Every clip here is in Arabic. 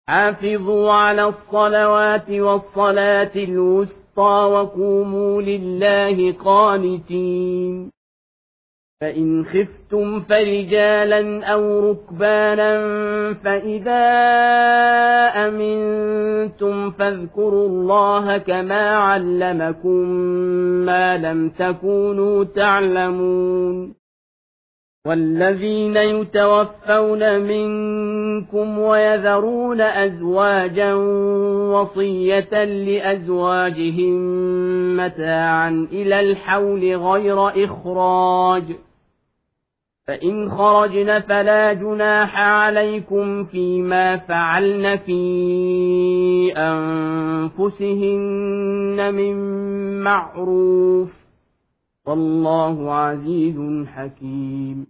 حافظوا على الصلوات والصلاة الوسطى وقوموا لله قانتين. فإن خفتم فرجالا أو ركبانا فإذا أمنتم فاذكروا الله كما علمكم ما لم تكونوا تعلمون. والذين يتوفون منكم ويذرون أزواجا وصية لأزواجهم متاعا إلى الحول غير إخراج، فإن خرجن فلا جناح عليكم فيما فعلن في أنفسهن من معروف، والله عزيز حكيم.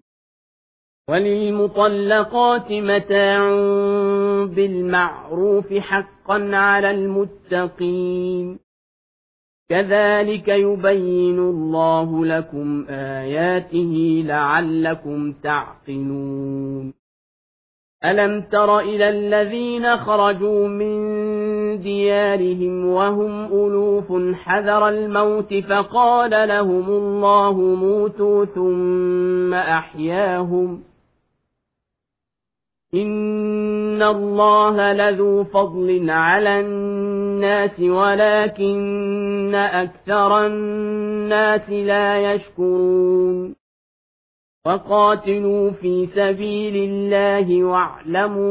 وللمطلقات متاع بالمعروف حقا على المتقين، كذلك يبين الله لكم آياته لعلكم تعقلون. ألم تر إلى الذين خرجوا من ديارهم وهم ألوف حذر الموت فقال لهم الله موتوا ثم أحياهم، إن الله لذو فضل على الناس ولكن أكثر الناس لا يشكرون. وقاتلوا في سبيل الله واعلموا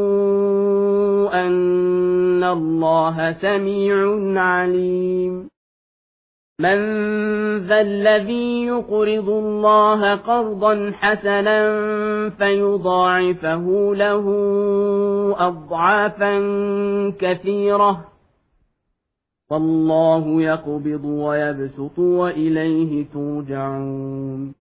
أن الله سميع عليم. من ذا الذي يقرض الله قرضا حسنا فيضاعفه له أضعافا كثيرة، والله يقبض ويبسط وإليه ترجعون.